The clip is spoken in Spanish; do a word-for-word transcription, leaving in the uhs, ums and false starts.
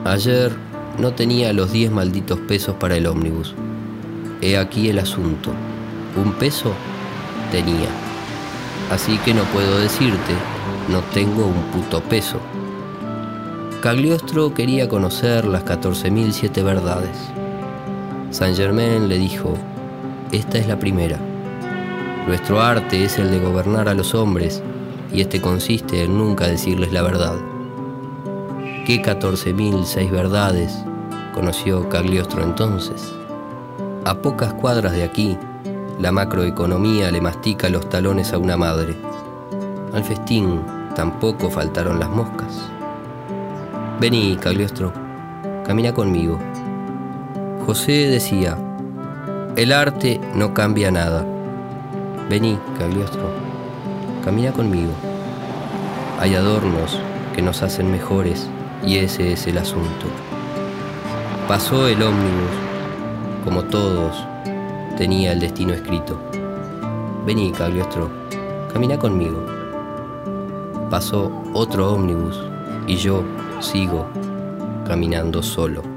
Ayer no tenía los diez malditos pesos para el ómnibus. He aquí el asunto. Un peso tenía. Así que no puedo decirte, no tengo un puto peso. Cagliostro quería conocer las catorce mil siete verdades. Saint Germain le dijo, esta es la primera. Nuestro arte es el de gobernar a los hombres, y este consiste en nunca decirles la verdad. ¿Qué catorce mil seis verdades conoció Cagliostro entonces? A pocas cuadras de aquí, la macroeconomía le mastica los talones a una madre. Al festín tampoco faltaron las moscas. Vení, Cagliostro, camina conmigo. José decía, el arte no cambia nada. Vení, Cagliostro, camina conmigo. Hay adornos que nos hacen mejores y ese es el asunto. Pasó el ómnibus, como todos, tenía el destino escrito. Vení, Cagliostro, camina conmigo. Pasó otro ómnibus y yo sigo caminando solo.